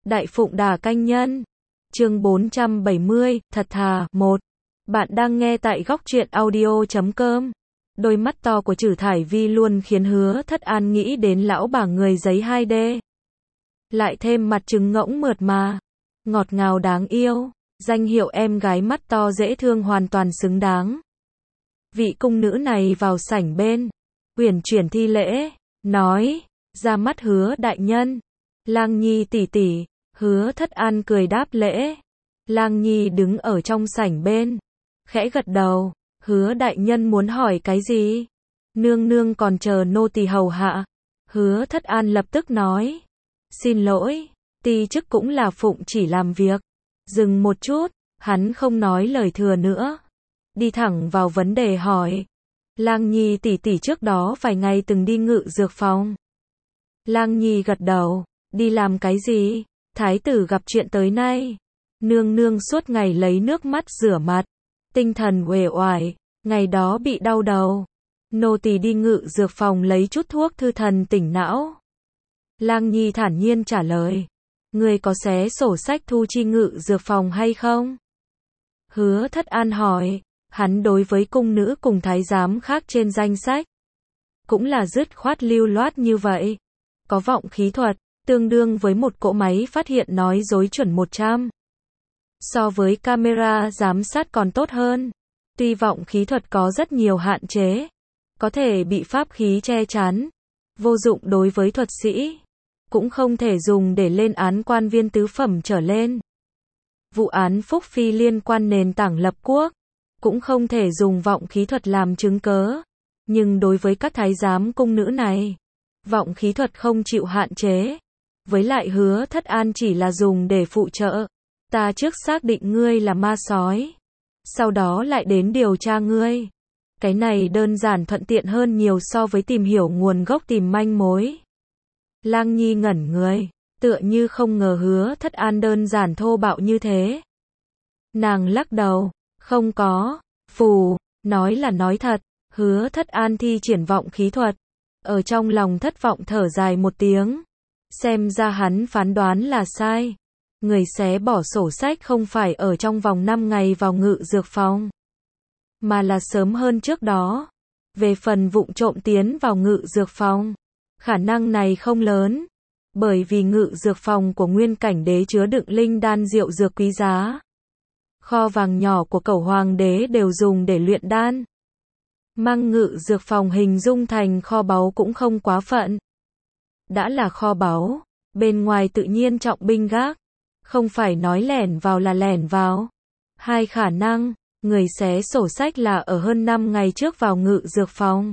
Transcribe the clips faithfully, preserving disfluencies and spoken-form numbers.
Đại Phụng Đà Canh Nhân. Chương bốn trăm bảy mươi, thật thà, một. Bạn đang nghe tại góc truyện audio chấm com. Đôi mắt to của Trử Thải Vi luôn khiến Hứa Thất An nghĩ đến lão bà người giấy hai D. Lại thêm mặt trứng ngỗng mượt mà, ngọt ngào đáng yêu, danh hiệu em gái mắt to dễ thương hoàn toàn xứng đáng. Vị cung nữ này vào sảnh bên, uyển chuyển thi lễ, nói, ra mắt Hứa đại nhân. Lang Nhi tỷ tỷ. Hứa Thất An cười đáp lễ. Lang Nhi đứng ở trong sảnh bên, khẽ gật đầu. Hứa đại nhân muốn hỏi cái gì? Nương nương còn chờ nô tỳ hầu hạ. Hứa Thất An lập tức nói. Xin lỗi, ti chức cũng là phụng chỉ làm việc. Dừng một chút, hắn không nói lời thừa nữa, đi thẳng vào vấn đề hỏi. Lang Nhi tỷ tỷ trước đó vài ngày từng đi ngự dược phòng. Lang Nhi gật đầu. Đi làm cái gì? Thái tử gặp chuyện tới nay. Nương nương suốt ngày lấy nước mắt rửa mặt, tinh thần uể oải, ngày đó bị đau đầu. Nô tỳ đi ngự dược phòng lấy chút thuốc thư thần tỉnh não. Lang Nhi thản nhiên trả lời. Người có xé sổ sách thu chi ngự dược phòng hay không? Hứa Thất An hỏi. Hắn đối với cung nữ cùng thái giám khác trên danh sách cũng là dứt khoát lưu loát như vậy. Có vọng khí thuật, tương đương với một cỗ máy phát hiện nói dối chuẩn một trăm. So với camera giám sát còn tốt hơn. Tuy vọng khí thuật có rất nhiều hạn chế, có thể bị pháp khí che chắn, vô dụng đối với thuật sĩ, cũng không thể dùng để lên án quan viên tứ phẩm trở lên. Vụ án Phúc Phi liên quan nền tảng lập quốc, cũng không thể dùng vọng khí thuật làm chứng cớ. Nhưng đối với các thái giám cung nữ này, vọng khí thuật không chịu hạn chế. Với lại Hứa Thất An chỉ là dùng để phụ trợ. Ta trước xác định ngươi là ma sói, sau đó lại đến điều tra ngươi. Cái này đơn giản thuận tiện hơn nhiều so với tìm hiểu nguồn gốc tìm manh mối. Lang Nhi ngẩn người, tựa như không ngờ Hứa Thất An đơn giản thô bạo như thế. Nàng lắc đầu, không có, phù, nói là nói thật. Hứa Thất An thi triển vọng khí thuật, ở trong lòng thất vọng thở dài một tiếng. Xem ra hắn phán đoán là sai. Người xé bỏ sổ sách không phải ở trong vòng năm ngày vào ngự dược phòng, mà là sớm hơn trước đó. Về phần vụng trộm tiến vào ngự dược phòng, khả năng này không lớn, bởi vì ngự dược phòng của Nguyên Cảnh Đế chứa đựng linh đan rượu dược quý giá. Kho vàng nhỏ của Cẩu Hoàng Đế đều dùng để luyện đan. Mang ngự dược phòng hình dung thành kho báu cũng không quá phận. Đã là kho báu, bên ngoài tự nhiên trọng binh gác, không phải nói lẻn vào là lẻn vào. Hai khả năng, người xé sổ sách là ở hơn năm ngày trước vào ngự dược phòng,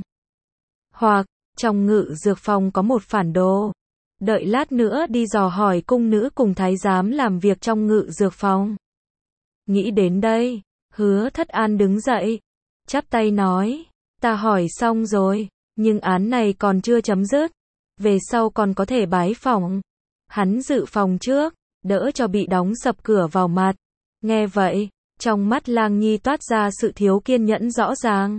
hoặc trong ngự dược phòng có một phản đồ, đợi lát nữa đi dò hỏi cung nữ cùng thái giám làm việc trong ngự dược phòng. Nghĩ đến đây, Hứa Thất An đứng dậy, chắp tay nói, ta hỏi xong rồi, nhưng án này còn chưa chấm dứt. Về sau còn có thể bái phỏng. Hắn dự phòng trước, đỡ cho bị đóng sập cửa vào mặt. Nghe vậy, trong mắt Lang Nhi toát ra sự thiếu kiên nhẫn rõ ràng.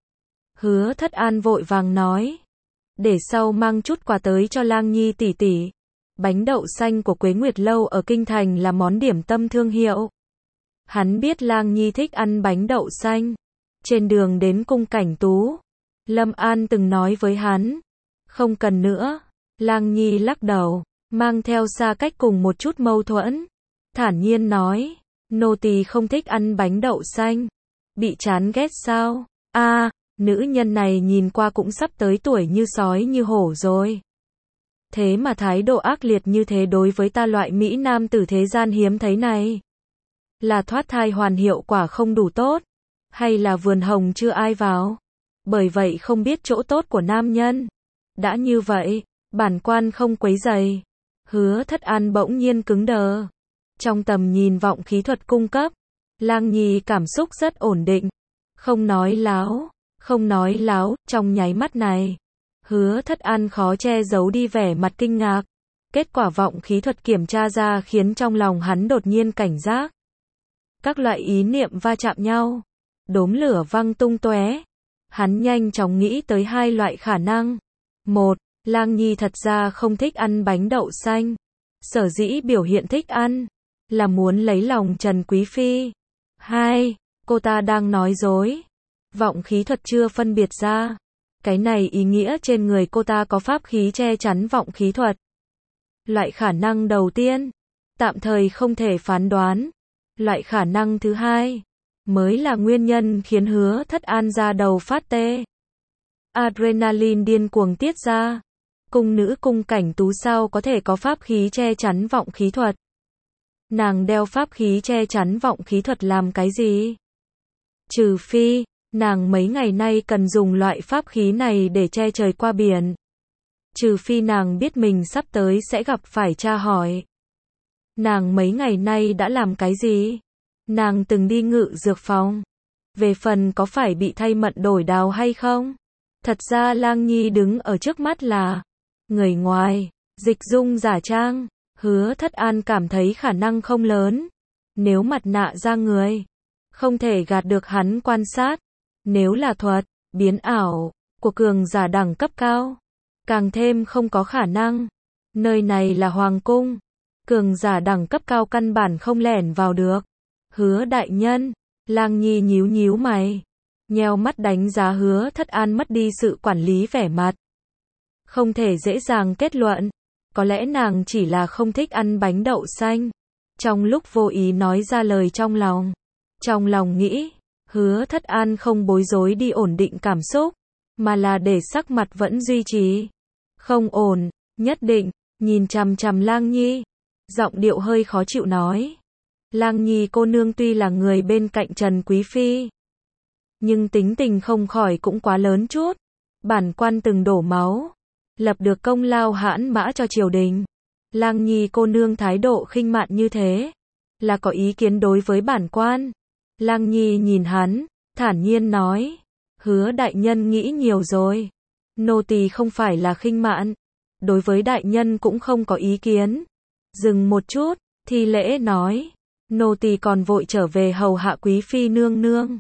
Hứa Thất An vội vàng nói, để sau mang chút quà tới cho Lang Nhi tỷ tỷ. Bánh đậu xanh của Quế Nguyệt Lâu ở Kinh Thành là món điểm tâm thương hiệu. Hắn biết Lang Nhi thích ăn bánh đậu xanh. Trên đường đến cung Cảnh Tú, Lâm An từng nói với hắn, không cần nữa. Lang Nhi lắc đầu, mang theo xa cách cùng một chút mâu thuẫn, thản nhiên nói, nô tỳ không thích ăn bánh đậu xanh. Bị chán ghét sao? A, à, nữ nhân này nhìn qua cũng sắp tới tuổi như sói như hổ rồi. Thế mà thái độ ác liệt như thế đối với ta loại mỹ nam tử thế gian hiếm thấy này. Là thoát thai hoàn hiệu quả không đủ tốt, hay là vườn hồng chưa ai vào, bởi vậy không biết chỗ tốt của nam nhân. Đã như vậy, bản quan không quấy rầy. Hứa Thất An bỗng nhiên cứng đờ. Trong tầm nhìn vọng khí thuật cung cấp, Lang Nhi cảm xúc rất ổn định. Không nói láo, không nói láo, trong nháy mắt này, Hứa Thất An khó che giấu đi vẻ mặt kinh ngạc. Kết quả vọng khí thuật kiểm tra ra khiến trong lòng hắn đột nhiên cảnh giác. Các loại ý niệm va chạm nhau, đốm lửa văng tung tóe. Hắn nhanh chóng nghĩ tới hai loại khả năng. Một, Lang Nhi thật ra không thích ăn bánh đậu xanh. Sở dĩ biểu hiện thích ăn, là muốn lấy lòng Trần Quý Phi. Hai, cô ta đang nói dối. Vọng khí thuật chưa phân biệt ra. Cái này ý nghĩa trên người cô ta có pháp khí che chắn vọng khí thuật. Loại khả năng đầu tiên, tạm thời không thể phán đoán. Loại khả năng thứ hai, mới là nguyên nhân khiến Hứa Thất An ra đầu phát tê. Adrenaline điên cuồng tiết ra. Cung nữ cung cảnh tú sao có thể có pháp khí che chắn vọng khí thuật. Nàng đeo pháp khí che chắn vọng khí thuật làm cái gì? Trừ phi, nàng mấy ngày nay cần dùng loại pháp khí này để che trời qua biển. Trừ phi nàng biết mình sắp tới sẽ gặp phải tra hỏi. Nàng mấy ngày nay đã làm cái gì? Nàng từng đi ngự dược phòng. Về phần có phải bị thay mận đổi đào hay không? Thật ra Lang Nhi đứng ở trước mắt là người ngoài, dịch dung giả trang. Hứa Thất An cảm thấy khả năng không lớn. Nếu mặt nạ ra người, không thể gạt được hắn quan sát. Nếu là thuật, biến ảo, của cường giả đẳng cấp cao, càng thêm không có khả năng. Nơi này là hoàng cung. Cường giả đẳng cấp cao căn bản không lẻn vào được. Hứa đại nhân, Lang Nhi nhíu nhíu mày. Nheo mắt đánh giá Hứa Thất An mất đi sự quản lý vẻ mặt. Không thể dễ dàng kết luận. Có lẽ nàng chỉ là không thích ăn bánh đậu xanh. Trong lúc vô ý nói ra lời trong lòng. Trong lòng nghĩ, Hứa Thất An không bối rối đi ổn định cảm xúc, mà là để sắc mặt vẫn duy trì. Không ổn, nhất định, nhìn chằm chằm Lang Nhi. Giọng điệu hơi khó chịu nói. Lang Nhi cô nương tuy là người bên cạnh Trần Quý Phi, nhưng tính tình không khỏi cũng quá lớn chút. Bản quan từng đổ máu, lập được công lao hãn mã cho triều đình. Lang Nhi cô nương thái độ khinh mạn như thế, là có ý kiến đối với bản quan. Lang Nhi nhìn hắn, thản nhiên nói. Hứa đại nhân nghĩ nhiều rồi. Nô tỳ không phải là khinh mạn. Đối với đại nhân cũng không có ý kiến. Dừng một chút, thi lễ nói. Nô tỳ còn vội trở về hầu hạ quý phi nương nương.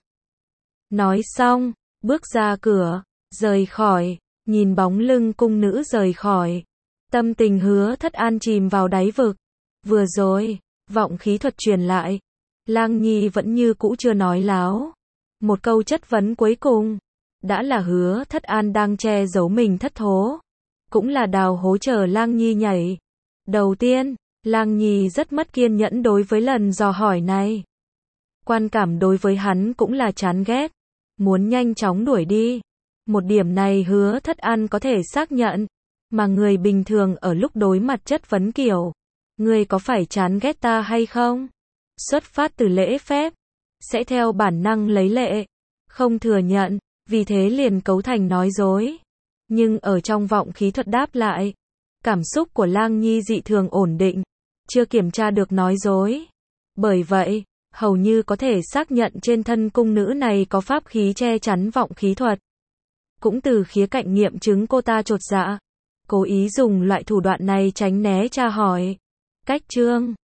Nói xong, bước ra cửa, rời khỏi, nhìn bóng lưng cung nữ rời khỏi. Tâm tình Hứa Thất An chìm vào đáy vực. Vừa rồi, vọng khí thuật truyền lại. Lang Nhi vẫn như cũ chưa nói láo. Một câu chất vấn cuối cùng, đã là Hứa Thất An đang che giấu mình thất thố. Cũng là đào hố chờ Lang Nhi nhảy. Đầu tiên, Lang Nhi rất mất kiên nhẫn đối với lần dò hỏi này. Quan cảm đối với hắn cũng là chán ghét. Muốn nhanh chóng đuổi đi. Một điểm này Hứa Thất An có thể xác nhận. Mà người bình thường ở lúc đối mặt chất vấn kiểu, ngươi có phải chán ghét ta hay không? Xuất phát từ lễ phép, sẽ theo bản năng lấy lệ, không thừa nhận, vì thế liền cấu thành nói dối. Nhưng ở trong vọng khí thuật đáp lại, cảm xúc của Lang Nhi dị thường ổn định, chưa kiểm tra được nói dối. Bởi vậy, hầu như có thể xác nhận trên thân cung nữ này có pháp khí che chắn vọng khí thuật. Cũng từ khía cạnh nghiệm chứng cô ta chột dạ, cố ý dùng loại thủ đoạn này tránh né tra hỏi. Cách chương